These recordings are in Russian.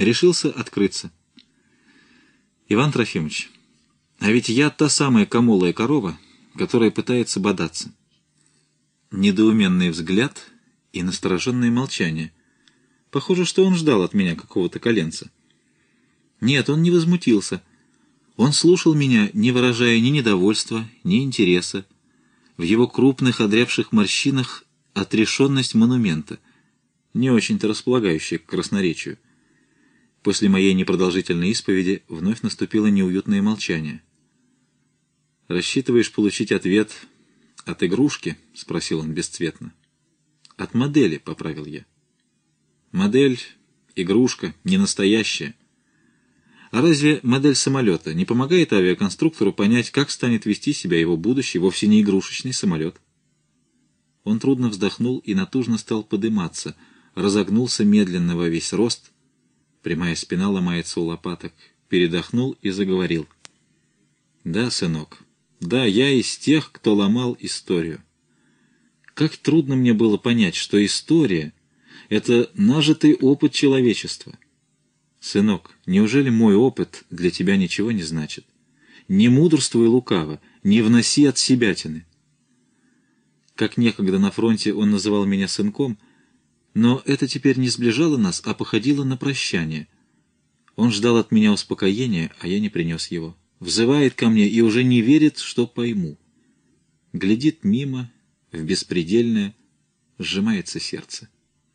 Решился открыться. Иван Трофимович, а ведь я та самая комолая корова, которая пытается бодаться. Недоуменный взгляд и настороженное молчание. Похоже, что он ждал от меня какого-то коленца. Нет, он не возмутился. Он слушал меня, не выражая ни недовольства, ни интереса. В его крупных, одрябших морщинах отрешенность монумента, не очень-то располагающая к красноречию. После моей непродолжительной исповеди вновь наступило неуютное молчание. «Рассчитываешь получить ответ от игрушки?» — спросил он бесцветно. «От модели», — поправил я. «Модель, игрушка, не настоящая. А разве модель самолета не помогает авиаконструктору понять, как станет вести себя его будущий, вовсе не игрушечный самолет?» Он трудно вздохнул и натужно стал подыматься, разогнулся медленно во весь рост, прямая спина ломается у лопаток, передохнул и заговорил. «Да, сынок, да, я из тех, кто ломал историю. Как трудно мне было понять, что история — это нажитый опыт человечества. Сынок, неужели мой опыт для тебя ничего не значит? Не мудрствуй лукаво, не вноси отсебятины». Как некогда на фронте он называл меня сынком, но это теперь не сближало нас, а походило на прощание. Он ждал от меня успокоения, а я не принес его. Взывает ко мне и уже не верит, что пойму. Глядит мимо, в беспредельное, сжимается сердце.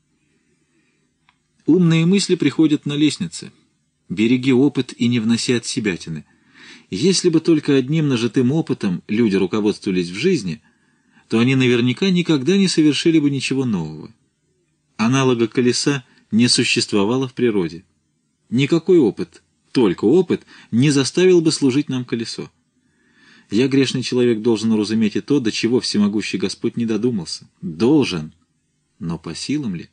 Умные мысли приходят на лестнице. Береги опыт и не вноси отсебятины. Если бы только одним нажитым опытом люди руководствовались в жизни, то они наверняка никогда не совершили бы ничего нового. Аналога колеса не существовало в природе. Никакой опыт, только опыт, не заставил бы служить нам колесо. Я, грешный человек, должен уразуметь и то, до чего всемогущий Господь не додумался. Должен. Но по силам ли?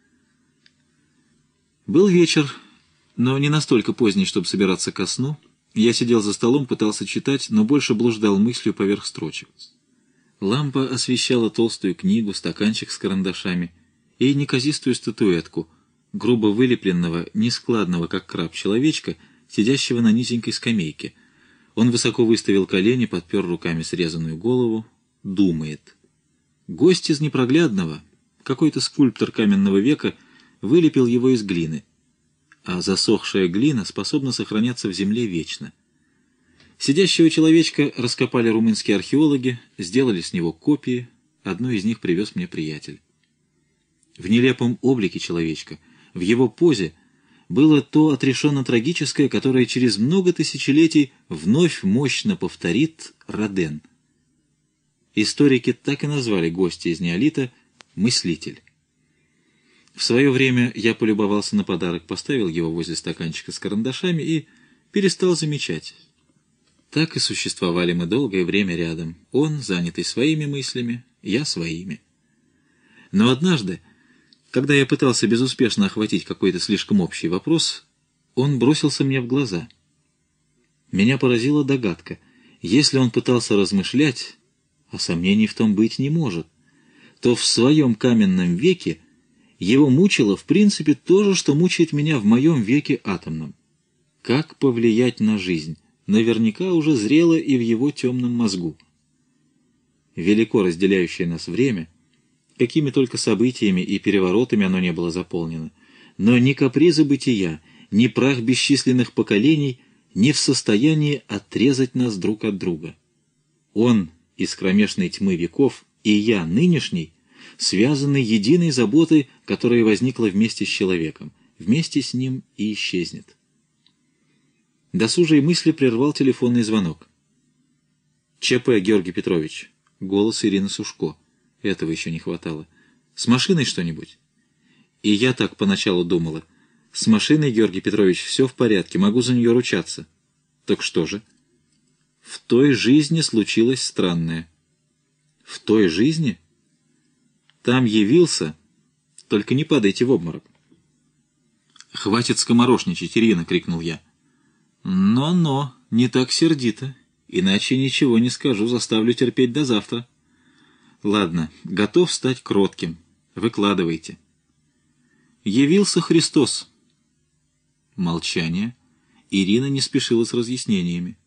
Был вечер, но не настолько поздний, чтобы собираться ко сну. Я сидел за столом, пытался читать, но больше блуждал мыслью поверх строчек. Лампа освещала толстую книгу, стаканчик с карандашами и неказистую статуэтку, грубо вылепленного, нескладного, как краб, человечка, сидящего на низенькой скамейке. Он высоко выставил колени, подпер руками срезанную голову, думает. Гость из непроглядного, какой-то скульптор каменного века, вылепил его из глины, а засохшая глина способна сохраняться в земле вечно. Сидящего человечка раскопали румынские археологи, сделали с него копии, одну из них привез мне приятель. В нелепом облике человечка, в его позе, было то отрешенно-трагическое, которое через много тысячелетий вновь мощно повторит Роден. Историки так и назвали гостя из неолита «мыслитель». В свое время я полюбовался на подарок, поставил его возле стаканчика с карандашами и перестал замечать. Так и существовали мы долгое время рядом. Он, занятый своими мыслями, я своими. Но однажды, когда я пытался безуспешно охватить какой-то слишком общий вопрос, он бросился мне в глаза. Меня поразила догадка. Если он пытался размышлять, а сомнений в том быть не может, то в своем каменном веке его мучило, в принципе, то же, что мучает меня в моем веке атомном. Как повлиять на жизнь? Наверняка уже зрело и в его темном мозгу. Велико разделяющее нас время, какими только событиями и переворотами оно не было заполнено, но ни капризы бытия, ни прах бесчисленных поколений не в состоянии отрезать нас друг от друга. Он из кромешной тьмы веков, и я, нынешний, связаны единой заботой, которая возникла вместе с человеком, вместе с ним и исчезнет. Досужие мысли прервал телефонный звонок. «ЧП, Георгий Петрович». Голос Ирины Сушко. Этого еще не хватало. «С машиной что-нибудь?» И я так поначалу думала. «С машиной, Георгий Петрович, все в порядке, могу за нее ручаться». «Так что же?» «В той жизни случилось странное». «В той жизни?» «Там явился...» «Только не падайте в обморок». «Хватит скоморошничать, Ирина!» — крикнул я. «Но, не так сердито, иначе ничего не скажу, заставлю терпеть до завтра». «Ладно, готов стать кротким. Выкладывайте». «Явился Христос». Молчание. Ирина не спешила с разъяснениями.